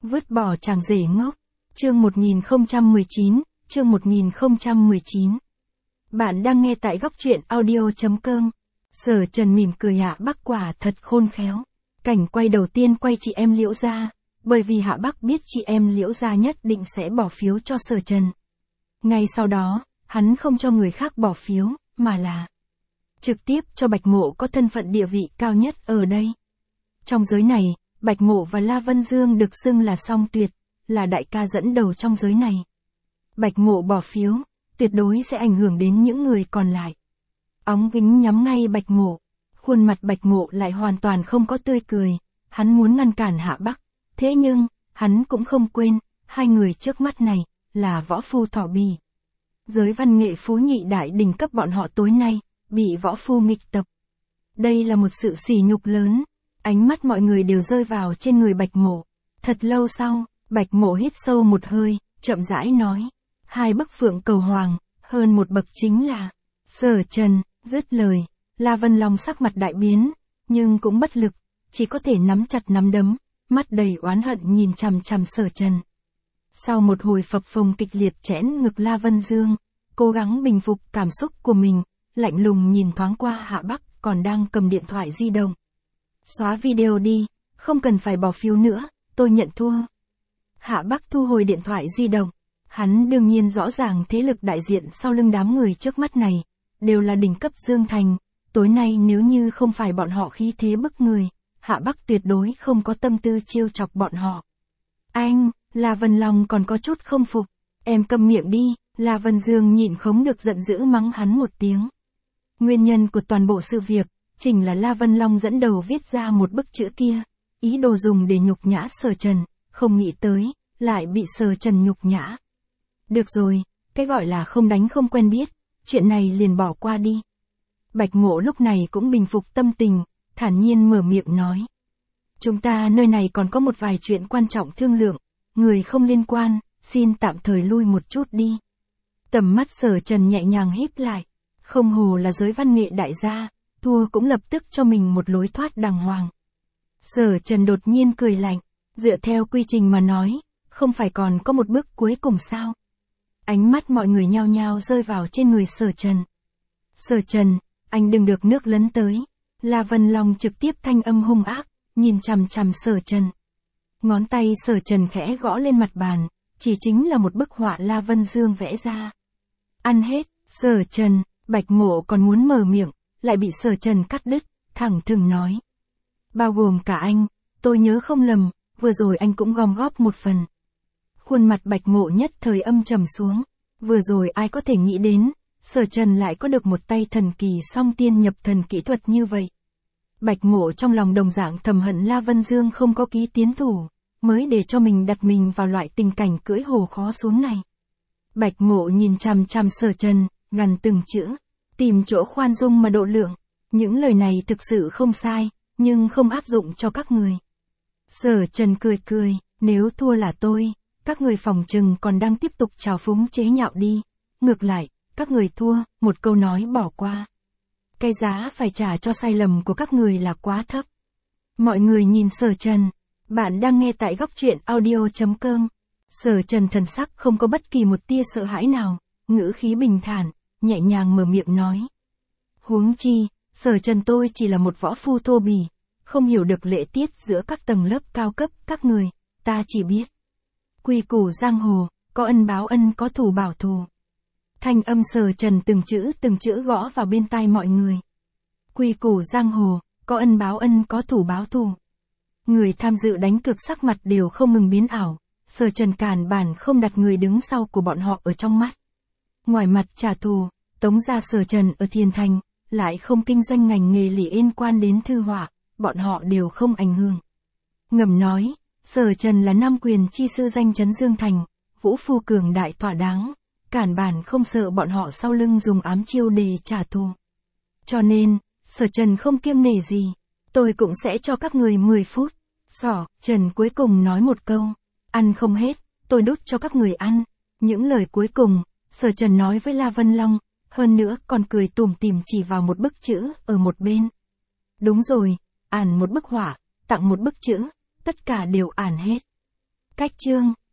Vứt bỏ chàng rể ngốc. Chương 1019, chương 1019. Bạn đang nghe tại góc truyện audio.com. Sở Trần mỉm cười Hạ Bắc quả thật khôn khéo. Cảnh quay đầu tiên quay chị em Liễu Gia, bởi vì Hạ Bắc biết chị em Liễu Gia nhất định sẽ bỏ phiếu cho Sở Trần. Ngay sau đó, hắn không cho người khác bỏ phiếu, mà là trực tiếp cho Bạch Mộ có thân phận địa vị cao nhất ở đây. Trong giới này, Bạch Mộ và La Vân Dương được xưng là song tuyệt, là đại ca dẫn đầu trong giới này. Bạch Mộ bỏ phiếu, tuyệt đối sẽ ảnh hưởng đến những người còn lại. Óng kính nhắm ngay Bạch Mộ, khuôn mặt Bạch Mộ lại hoàn toàn không có tươi cười, hắn muốn ngăn cản Hạ Bắc, thế nhưng, hắn cũng không quên, hai người trước mắt này, là võ phu thỏ bì. Giới văn nghệ phú nhị đại đỉnh cấp bọn họ tối nay, bị võ phu nghịch tập. Đây là một sự sỉ nhục lớn, ánh mắt mọi người đều rơi vào trên người Bạch Mộ. Thật lâu sau, Bạch Mộ hít sâu một hơi, chậm rãi nói, hai bức phượng cầu hoàng, hơn một bậc chính là Sở Trần. Dứt lời, La Vân Long sắc mặt đại biến, nhưng cũng bất lực, chỉ có thể nắm chặt nắm đấm, mắt đầy oán hận nhìn chằm chằm Sở Trần. Sau một hồi phập phồng kịch liệt chẽn ngực La Vân Dương, cố gắng bình phục cảm xúc của mình, lạnh lùng nhìn thoáng qua Hạ Bắc còn đang cầm điện thoại di động. Xóa video đi, không cần phải bỏ phiếu nữa, tôi nhận thua. Hạ Bắc thu hồi điện thoại di động, hắn đương nhiên rõ ràng thế lực đại diện sau lưng đám người trước mắt này, đều là đỉnh cấp Dương Thành, tối nay nếu như không phải bọn họ khí thế bức người, Hạ Bắc tuyệt đối không có tâm tư trêu chọc bọn họ. Anh, La Vân Long còn có chút không phục, em câm miệng đi, La Vân Dương nhịn không được giận dữ mắng hắn một tiếng. Nguyên nhân của toàn bộ sự việc, chính là La Vân Long dẫn đầu viết ra một bức chữ kia, ý đồ dùng để nhục nhã Sở Trần, không nghĩ tới, lại bị Sở Trần nhục nhã. Được rồi, cái gọi là không đánh không quen biết, chuyện này liền bỏ qua đi. Bạch Mộ lúc này cũng bình phục tâm tình, thản nhiên mở miệng nói. Chúng ta nơi này còn có một vài chuyện quan trọng thương lượng, người không liên quan, xin tạm thời lui một chút đi. Tầm mắt Sở Trần nhẹ nhàng híp lại, không hồ là giới văn nghệ đại gia, thua cũng lập tức cho mình một lối thoát đàng hoàng. Sở Trần đột nhiên cười lạnh, dựa theo quy trình mà nói, không phải còn có một bước cuối cùng sao? Ánh mắt mọi người nhao nhao rơi vào trên người Sở Trần. Sở Trần, anh đừng được nước lấn tới. La Vân Long trực tiếp thanh âm hung ác, nhìn chằm chằm Sở Trần. Ngón tay Sở Trần khẽ gõ lên mặt bàn, chỉ chính là một bức họa La Vân Dương vẽ ra. Ăn hết, Sở Trần, Bạch Mộ còn muốn mở miệng, lại bị Sở Trần cắt đứt, thẳng thừng nói. Bao gồm cả anh, tôi nhớ không lầm, vừa rồi anh cũng gom góp một phần. Khuôn mặt Bạch Mộ nhất thời âm trầm xuống, vừa rồi ai có thể nghĩ đến, Sở Trần lại có được một tay thần kỳ song tiên nhập thần kỹ thuật như vậy. Bạch Mộ trong lòng đồng dạng thầm hận La Vân Dương không có ký tiến thủ, mới để cho mình đặt mình vào loại tình cảnh cưỡi hổ khó xuống này. Bạch Mộ nhìn chằm chằm Sở Trần, gằn từng chữ, tìm chỗ khoan dung mà độ lượng. Những lời này thực sự không sai, nhưng không áp dụng cho các người. Sở Trần cười cười, nếu thua là tôi, các người phòng trừng còn đang tiếp tục trào phúng chế nhạo đi. Ngược lại, các người thua, một câu nói bỏ qua. Cái giá phải trả cho sai lầm của các người là quá thấp. Mọi người nhìn Sở Trần, bạn đang nghe tại góc truyện audio.com. Sở Trần thần sắc không có bất kỳ một tia sợ hãi nào, ngữ khí bình thản, nhẹ nhàng mở miệng nói. Huống chi, Sở Trần tôi chỉ là một võ phu thô bỉ, không hiểu được lễ tiết giữa các tầng lớp cao cấp các người, ta chỉ biết. Quy củ giang hồ, có ân báo ân có thù báo thù. Thanh âm Sở Trần từng chữ gõ vào bên tai mọi người. Quy củ giang hồ, có ân báo ân có thù báo thù. Người tham dự đánh cược sắc mặt đều không ngừng biến ảo, Sở Trần càn bản không đặt người đứng sau của bọn họ ở trong mắt. Ngoài mặt trả thù, tống ra Sở Trần ở Thiên Thành, lại không kinh doanh ngành nghề liên quan đến thư họa, bọn họ đều không ảnh hưởng. Ngầm nói, Sở Trần là nam quyền chi sư danh chấn Dương Thành, vũ phu cường đại thỏa đáng, cản bản không sợ bọn họ sau lưng dùng ám chiêu để trả thù. Cho nên, Sở Trần không kiêng nể gì, tôi cũng sẽ cho các người 10 phút. Sở Trần cuối cùng nói một câu, ăn không hết, tôi đút cho các người ăn. Những lời cuối cùng, Sở Trần nói với La Vân Long, hơn nữa còn cười tủm tỉm chỉ vào một bức chữ ở một bên. Đúng rồi, ản một bức họa, tặng một bức chữ, tất cả đều ản hết. Cách chương